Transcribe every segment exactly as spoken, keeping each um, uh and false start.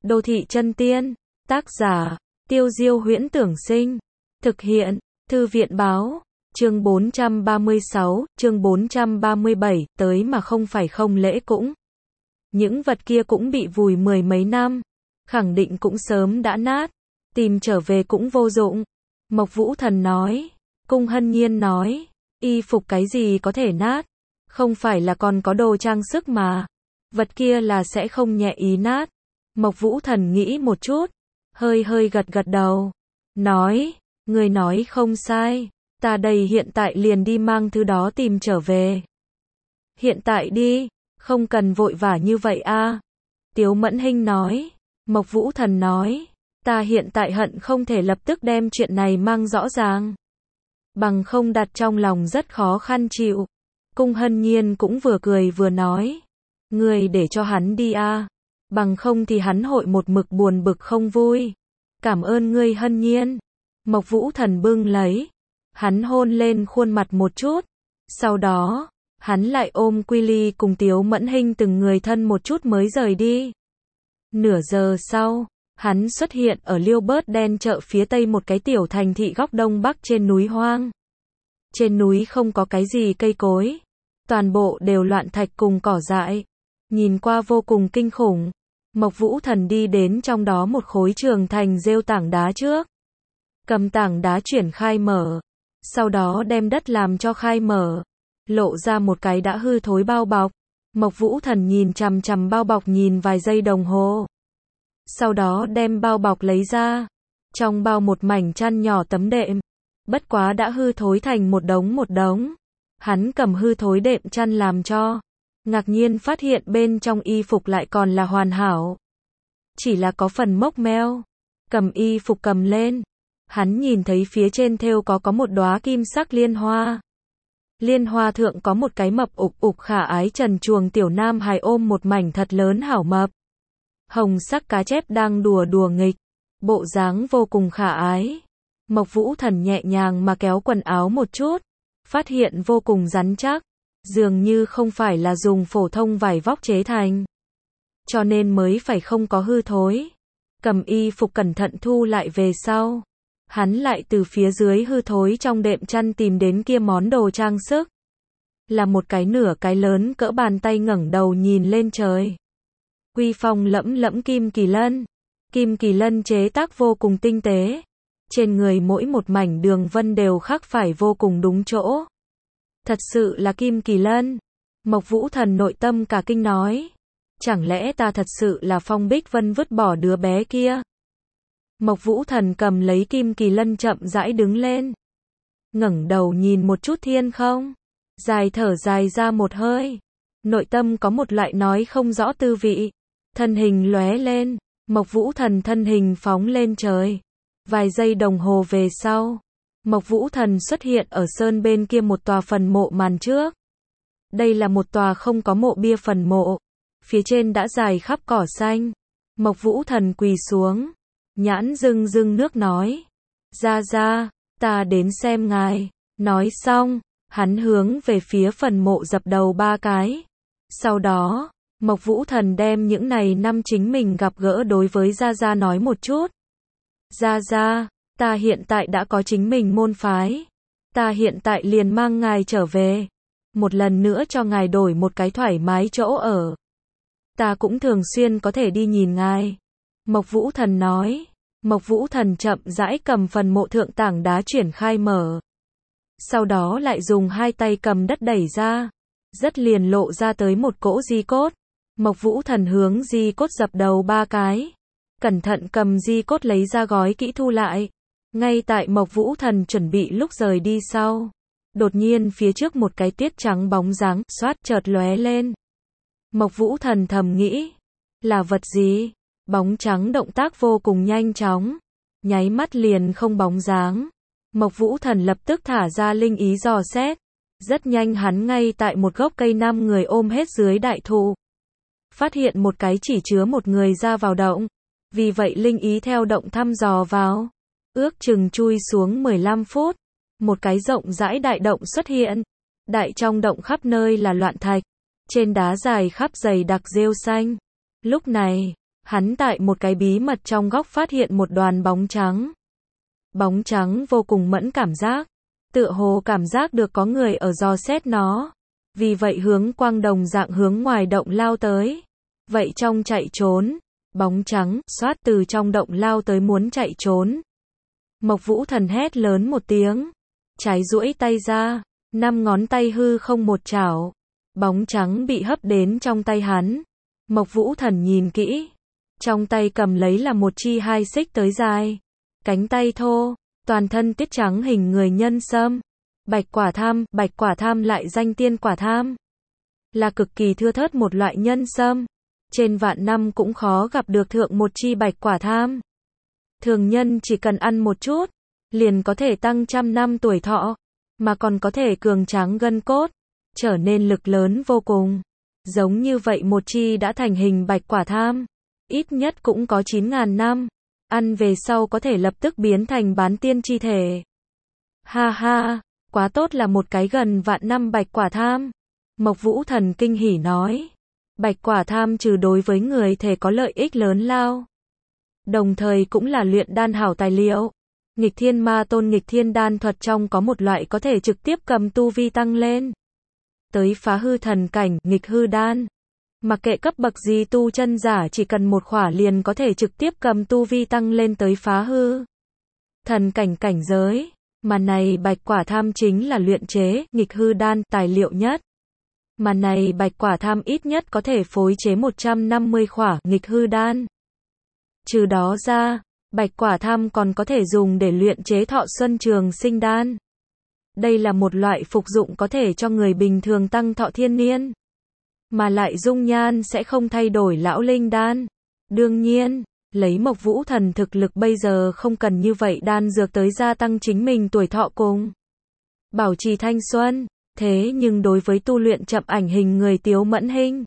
Đô thị chân tiên, tác giả, Tiêu Diêu Huyễn Tưởng Sinh, thực hiện, Thư viện báo, chương bốn trăm ba mươi sáu, chương bốn trăm ba mươi bảy, tới mà không phải không lễ cũng. Những vật kia cũng bị vùi mười mấy năm, khẳng định cũng sớm đã nát, tìm trở về cũng vô dụng. Mộc Vũ Thần nói, Cung Hân Nhiên nói, y phục cái gì có thể nát, không phải là còn có đồ trang sức mà, vật kia là sẽ không nhẹ ý nát. Mộc Vũ Thần nghĩ một chút, hơi hơi gật gật đầu, nói, người nói không sai, ta đây hiện tại liền đi mang thứ đó tìm trở về. Hiện tại đi, không cần vội vã như vậy a. Tiếu Mẫn Hinh nói. Mộc Vũ Thần nói, ta hiện tại hận không thể lập tức đem chuyện này mang rõ ràng, bằng không đặt trong lòng rất khó khăn chịu. Cung Hân Nhiên cũng vừa cười vừa nói, người để cho hắn đi a, bằng không thì hắn hội một mực buồn bực không vui. Cảm ơn ngươi Hân Nhiên. Mộc Vũ Thần bưng lấy, hắn hôn lên khuôn mặt một chút, sau đó, hắn lại ôm Quy Ly cùng Tiếu Mẫn Hinh từng người thân một chút mới rời đi. Nửa giờ sau, hắn xuất hiện ở Liêu Bớt Đen chợ phía tây một cái tiểu thành thị góc đông bắc trên núi hoang. Trên núi không có cái gì cây cối, toàn bộ đều loạn thạch cùng cỏ dại, nhìn qua vô cùng kinh khủng. Mộc Vũ Thần đi đến trong đó một khối trường thành rêu tảng đá trước, cầm tảng đá chuyển khai mở, sau đó đem đất làm cho khai mở, lộ ra một cái đã hư thối bao bọc. Mộc Vũ Thần nhìn chằm chằm bao bọc nhìn vài giây đồng hồ, sau đó đem bao bọc lấy ra, trong bao một mảnh chăn nhỏ tấm đệm, bất quá đã hư thối thành một đống một đống. Hắn cầm hư thối đệm chăn làm cho, ngạc nhiên phát hiện bên trong y phục lại còn là hoàn hảo, chỉ là có phần mốc meo. Cầm y phục cầm lên, hắn nhìn thấy phía trên thêu có có một đóa kim sắc liên hoa. Liên hoa thượng có một cái mập ục ục khả ái trần truồng tiểu nam hài ôm một mảnh thật lớn hảo mập. Hồng sắc cá chép đang đùa đùa nghịch, bộ dáng vô cùng khả ái. Mộc Vũ Thần nhẹ nhàng mà kéo quần áo một chút, phát hiện vô cùng rắn chắc, dường như không phải là dùng phổ thông vải vóc chế thành, cho nên mới phải không có hư thối. Cầm y phục cẩn thận thu lại về sau, hắn lại từ phía dưới hư thối trong đệm chăn tìm đến kia món đồ trang sức. Là một cái nửa cái lớn cỡ bàn tay ngẩng đầu nhìn lên trời. Quy phong lẫm lẫm kim kỳ lân. Kim kỳ lân chế tác vô cùng tinh tế. Trên người mỗi một mảnh đường vân đều khắc phải vô cùng đúng chỗ. Thật sự là kim kỳ lân. Mộc Vũ Thần nội tâm cả kinh nói. Chẳng lẽ ta thật sự là Phong Bích Vân vứt bỏ đứa bé kia? Mộc Vũ Thần cầm lấy kim kỳ lân chậm rãi đứng lên, ngẩng đầu nhìn một chút thiên không, dài thở dài ra một hơi, nội tâm có một loại nói không rõ tư vị. Thân hình lóe lên, Mộc Vũ Thần thân hình phóng lên trời. Vài giây đồng hồ về sau, Mộc Vũ Thần xuất hiện ở sơn bên kia một tòa phần mộ màn trước. Đây là một tòa không có mộ bia phần mộ, phía trên đã dài khắp cỏ xanh. Mộc Vũ Thần quỳ xuống, nhãn rưng rưng nước nói, ra ra, ta đến xem ngài. Nói xong, hắn hướng về phía phần mộ dập đầu ba cái. Sau đó, Mộc Vũ Thần đem những này năm chính mình gặp gỡ đối với Gia Gia nói một chút. Gia Gia, ta hiện tại đã có chính mình môn phái, ta hiện tại liền mang ngài trở về, một lần nữa cho ngài đổi một cái thoải mái chỗ ở. Ta cũng thường xuyên có thể đi nhìn ngài. Mộc Vũ Thần nói. Mộc Vũ Thần chậm rãi cầm phần mộ thượng tảng đá chuyển khai mở, sau đó lại dùng hai tay cầm đất đẩy ra, rất liền lộ ra tới một cỗ di cốt. Mộc Vũ Thần hướng di cốt dập đầu ba cái, cẩn thận cầm di cốt lấy ra gói kỹ thu lại. Ngay tại Mộc Vũ Thần chuẩn bị lúc rời đi sau, đột nhiên phía trước một cái tiết trắng bóng dáng xoát chợt lóe lên. Mộc Vũ Thần thầm nghĩ, là vật gì? Bóng trắng động tác vô cùng nhanh chóng, nháy mắt liền không bóng dáng. Mộc Vũ Thần lập tức thả ra linh ý dò xét, rất nhanh hắn ngay tại một gốc cây năm người ôm hết dưới đại thụ, phát hiện một cái chỉ chứa một người ra vào động, vì vậy linh ý theo động thăm dò vào, ước chừng chui xuống mười lăm phút, một cái rộng rãi đại động xuất hiện. Đại trong động khắp nơi là loạn thạch, trên đá dài khắp dày đặc rêu xanh. Lúc này, Hắn tại một cái bí mật trong góc phát hiện một đoàn bóng trắng. Bóng trắng vô cùng mẫn cảm giác, tựa hồ cảm giác được có người ở dò xét nó. Vì vậy hướng quang đồng dạng hướng ngoài động lao tới. Vậy trong chạy trốn, bóng trắng, xoát từ trong động lao tới muốn chạy trốn. Mộc Vũ Thần hét lớn một tiếng. Trái duỗi tay ra, năm ngón tay hư không một chảo. Bóng trắng bị hấp đến trong tay hắn. Mộc Vũ Thần nhìn kỹ. Trong tay cầm lấy là một chi hai xích tới dài. Cánh tay thô, toàn thân tiết trắng hình người nhân sâm. Bạch quả tham, bạch quả tham lại danh tiên quả tham. Là cực kỳ thưa thớt một loại nhân sâm. Trên vạn năm cũng khó gặp được thượng một chi bạch quả tham. Thường nhân chỉ cần ăn một chút, liền có thể tăng trăm năm tuổi thọ, mà còn có thể cường tráng gân cốt, trở nên lực lớn vô cùng. Giống như vậy một chi đã thành hình bạch quả tham, ít nhất cũng có chín ngàn năm, ăn về sau có thể lập tức biến thành bán tiên chi thể. Ha ha, quá tốt là một cái gần vạn năm bạch quả tham. Mộc Vũ Thần kinh hỉ nói. Bạch quả tham trừ đối với người thể có lợi ích lớn lao, đồng thời cũng là luyện đan hảo tài liệu. Nghịch thiên ma tôn nghịch thiên đan thuật trong có một loại có thể trực tiếp cầm tu vi tăng lên tới phá hư thần cảnh, nghịch hư đan. Mặc kệ cấp bậc gì tu chân giả chỉ cần một khỏa liền có thể trực tiếp cầm tu vi tăng lên tới phá hư thần cảnh cảnh giới. Mà này bạch quả tham chính là luyện chế nghịch hư đan tài liệu nhất. Mà này bạch quả tham ít nhất có thể phối chế một trăm năm mươi khỏa nghịch hư đan. Trừ đó ra, bạch quả tham còn có thể dùng để luyện chế thọ xuân trường sinh đan. Đây là một loại phục dụng có thể cho người bình thường tăng thọ thiên niên, mà lại dung nhan sẽ không thay đổi lão linh đan. Đương nhiên, lấy Mộc Vũ Thần thực lực bây giờ không cần như vậy đan dược tới gia tăng chính mình tuổi thọ cùng bảo trì thanh xuân. Thế nhưng đối với tu luyện chậm ảnh hình người Tiếu Mẫn Hinh,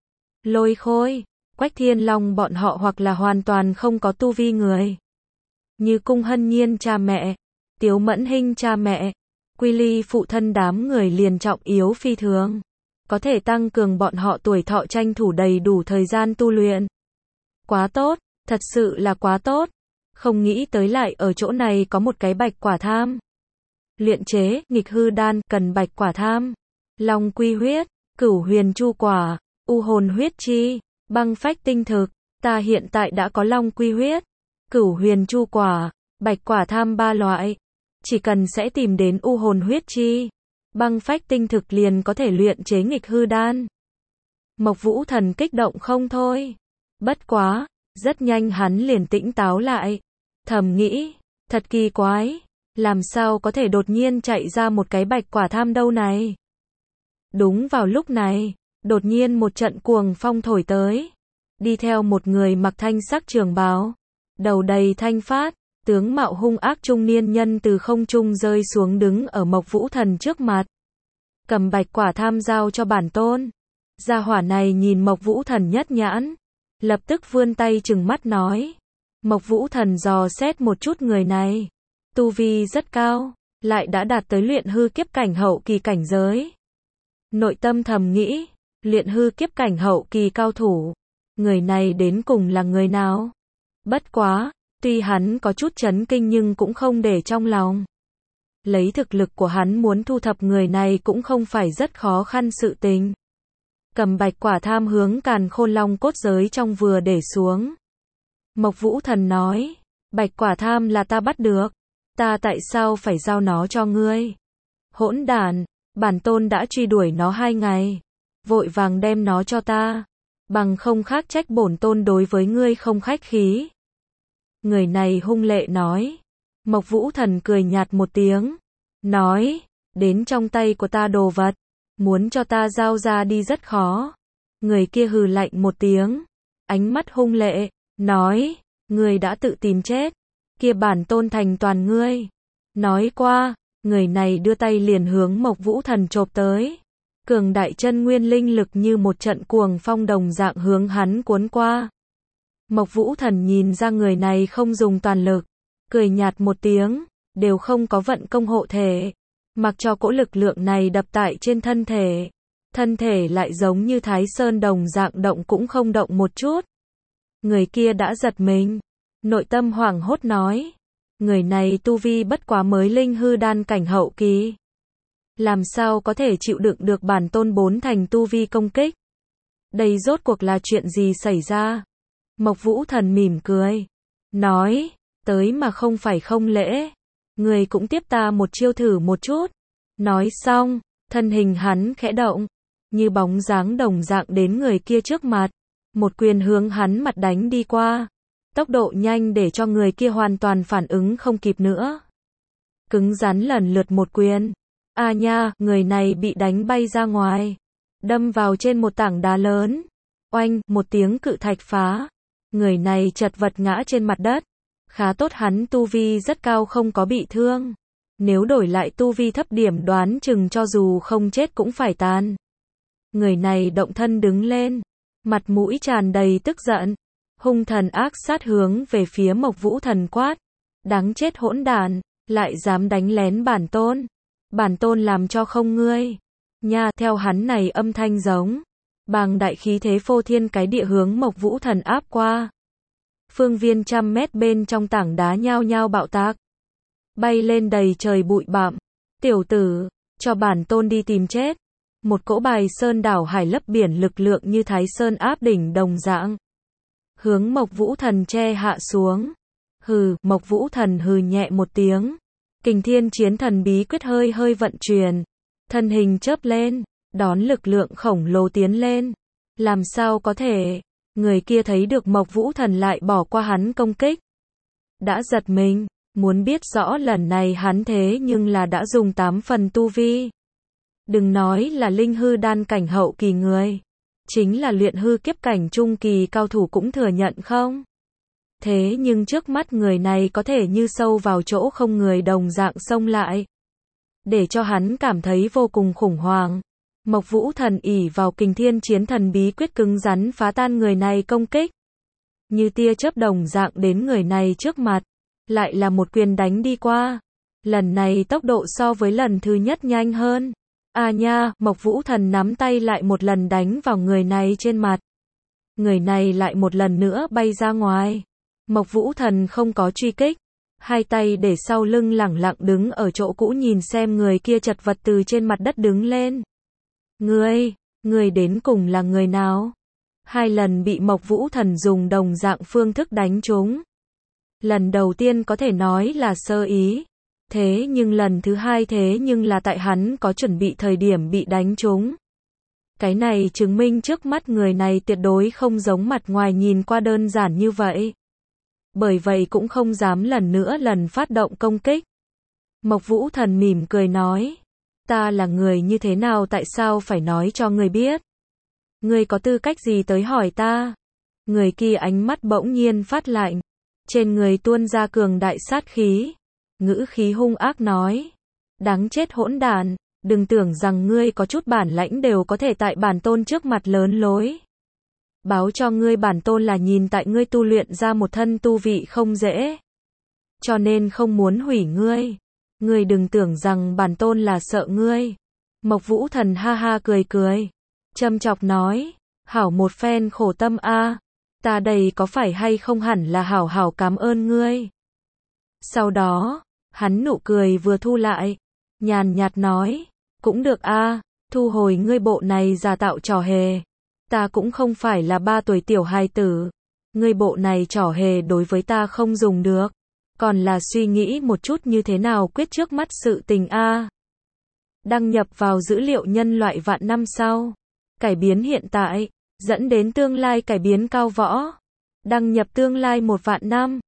Lôi Khôi, Quách Thiên Long bọn họ hoặc là hoàn toàn không có tu vi người, như Cung Hân Nhiên cha mẹ, Tiếu Mẫn Hinh cha mẹ, Quy Ly phụ thân đám người liền trọng yếu phi thường, có thể tăng cường bọn họ tuổi thọ tranh thủ đầy đủ thời gian tu luyện. Quá tốt, thật sự là quá tốt. Không nghĩ tới lại ở chỗ này có một cái bạch quả tham. Luyện chế nghịch hư đan cần bạch quả tham, long quy huyết, cửu huyền chu quả, u hồn huyết chi, băng phách tinh thực. Ta hiện tại đã có long quy huyết, cửu huyền chu quả, bạch quả tham ba loại. Chỉ cần sẽ tìm đến u hồn huyết chi, băng phách tinh thực liền có thể luyện chế nghịch hư đan. Mộc Vũ Thần kích động không thôi. Bất quá, rất nhanh hắn liền tĩnh táo lại. Thầm nghĩ, thật kỳ quái. Làm sao có thể đột nhiên chạy ra một cái bạch quả tham đâu này? Đúng vào lúc này, đột nhiên một trận cuồng phong thổi tới. Đi theo một người mặc thanh sắc trường bào, đầu đầy thanh phát, tướng mạo hung ác trung niên nhân từ không trung rơi xuống đứng ở Mộc Vũ Thần trước mặt. Cầm bạch quả tham giao cho bản tôn. Gia hỏa này nhìn Mộc Vũ Thần nhất nhãn, lập tức vươn tay trừng mắt nói. Mộc Vũ Thần dò xét một chút người này. Tu vi rất cao, lại đã đạt tới luyện hư kiếp cảnh hậu kỳ cảnh giới. Nội tâm thầm nghĩ, luyện hư kiếp cảnh hậu kỳ cao thủ, người này đến cùng là người nào? Bất quá, tuy hắn có chút chấn kinh nhưng cũng không để trong lòng. Lấy thực lực của hắn muốn thu thập người này cũng không phải rất khó khăn sự tình. Cầm bạch quả tham hướng Càn Khôn Long cốt giới trong vừa để xuống. Mộc Vũ Thần nói, bạch quả tham là ta bắt được. Ta tại sao phải giao nó cho ngươi? Hỗn đản, bản tôn đã truy đuổi nó hai ngày. Vội vàng đem nó cho ta. Bằng không khác trách bổn tôn đối với ngươi không khách khí. Người này hung lệ nói. Mộc Vũ Thần cười nhạt một tiếng. Nói, đến trong tay của ta đồ vật. Muốn cho ta giao ra đi rất khó. Người kia hừ lạnh một tiếng. Ánh mắt hung lệ. Nói, ngươi đã tự tìm chết. Kia bản tôn thành toàn ngươi. Nói qua, người này đưa tay liền hướng Mộc Vũ Thần chộp tới. Cường đại chân nguyên linh lực như một trận cuồng phong đồng dạng hướng hắn cuốn qua. Mộc Vũ Thần nhìn ra người này không dùng toàn lực, cười nhạt một tiếng, đều không có vận công hộ thể. Mặc cho cỗ lực lượng này đập tại trên thân thể. Thân thể lại giống như Thái Sơn đồng dạng động cũng không động một chút. Người kia đã giật mình. Nội tâm hoảng hốt nói. Người này tu vi bất quá mới linh hư đan cảnh hậu kỳ. Làm sao có thể chịu đựng được bản tôn bốn thành tu vi công kích? Đây rốt cuộc là chuyện gì xảy ra? Mộc Vũ Thần mỉm cười. Nói, tới mà không phải không lễ. Người cũng tiếp ta một chiêu thử một chút. Nói xong, thân hình hắn khẽ động. Như bóng dáng đồng dạng đến người kia trước mặt. Một quyền hướng hắn mặt đánh đi qua. Tốc độ nhanh để cho người kia hoàn toàn phản ứng không kịp nữa. Cứng rắn lần lượt một quyền. A nha, người này bị đánh bay ra ngoài. Đâm vào trên một tảng đá lớn. Oanh, một tiếng cự thạch phá. Người này chật vật ngã trên mặt đất. Khá tốt hắn tu vi rất cao không có bị thương. Nếu đổi lại tu vi thấp điểm đoán chừng cho dù không chết cũng phải tan. Người này động thân đứng lên. Mặt mũi tràn đầy tức giận. Hung thần ác sát hướng về phía Mộc Vũ Thần quát. Đáng chết hỗn đản, lại dám đánh lén bản tôn. Bản tôn làm cho không ngươi. Nha, theo hắn này âm thanh giống. Bàng đại khí thế phô thiên cái địa hướng Mộc Vũ Thần áp qua. Phương viên trăm mét bên trong tảng đá nhao nhao bạo tạc. Bay lên đầy trời bụi bặm. Tiểu tử, cho bản tôn đi tìm chết. Một cỗ bài sơn đảo hải lấp biển lực lượng như Thái Sơn áp đỉnh đồng dạng. Hướng Mộc Vũ Thần che hạ xuống. Hừ, Mộc Vũ Thần hừ nhẹ một tiếng. Kình Thiên Chiến Thần bí quyết hơi hơi vận chuyển. Thân hình chớp lên, đón lực lượng khổng lồ tiến lên. Làm sao có thể? Người kia thấy được Mộc Vũ Thần lại bỏ qua hắn công kích. Đã giật mình, muốn biết rõ lần này hắn thế nhưng là đã dùng tám phần tu vi. Đừng nói là linh hư đan cảnh hậu kỳ người. Chính là luyện hư kiếp cảnh trung kỳ cao thủ cũng thừa nhận không? Thế nhưng trước mắt người này có thể như sâu vào chỗ không người đồng dạng xông lại. Để cho hắn cảm thấy vô cùng khủng hoảng. Mộc Vũ Thần ỷ vào Kình Thiên Chiến Thần bí quyết cứng rắn phá tan người này công kích. Như tia chớp đồng dạng đến người này trước mặt. Lại là một quyền đánh đi qua. Lần này tốc độ so với lần thứ nhất nhanh hơn. À nha, Mộc Vũ Thần nắm tay lại một lần đánh vào người này trên mặt. Người này lại một lần nữa bay ra ngoài. Mộc Vũ Thần không có truy kích. Hai tay để sau lưng lẳng lặng đứng ở chỗ cũ nhìn xem người kia chật vật từ trên mặt đất đứng lên. Ngươi, ngươi đến cùng là người nào? Hai lần bị Mộc Vũ Thần dùng đồng dạng phương thức đánh trúng. Lần đầu tiên có thể nói là sơ ý. Thế nhưng lần thứ hai thế nhưng là tại hắn có chuẩn bị thời điểm bị đánh trúng. Cái này chứng minh trước mắt người này tuyệt đối không giống mặt ngoài nhìn qua đơn giản như vậy. Bởi vậy cũng không dám lần nữa lần phát động công kích. Mộc Vũ Thần mỉm cười nói. Ta là người như thế nào tại sao phải nói cho ngươi biết? Ngươi có tư cách gì tới hỏi ta? Người kia ánh mắt bỗng nhiên phát lạnh. Trên người tuôn ra cường đại sát khí. Ngữ khí hung ác nói. Đáng chết hỗn đản, đừng tưởng rằng ngươi có chút bản lãnh đều có thể tại bản tôn trước mặt lớn lối. Báo cho ngươi bản tôn là nhìn tại ngươi tu luyện ra một thân tu vị không dễ. Cho nên không muốn hủy ngươi. Ngươi đừng tưởng rằng bản tôn là sợ ngươi. Mộc Vũ Thần ha ha cười cười. Châm chọc nói. Hảo một phen khổ tâm a. Ta đây có phải hay không hẳn là hảo hảo cảm ơn ngươi. Sau đó, hắn nụ cười vừa thu lại. Nhàn nhạt nói. Cũng được a, thu hồi ngươi bộ này giả tạo trò hề. Ta cũng không phải là ba tuổi tiểu hài tử. Ngươi bộ này trò hề đối với ta không dùng được. Còn là suy nghĩ một chút như thế nào quyết trước mắt sự tình a. Đăng nhập vào dữ liệu nhân loại vạn năm sau. Cải biến hiện tại, dẫn đến tương lai cải biến cao võ. Đăng nhập tương lai một vạn năm.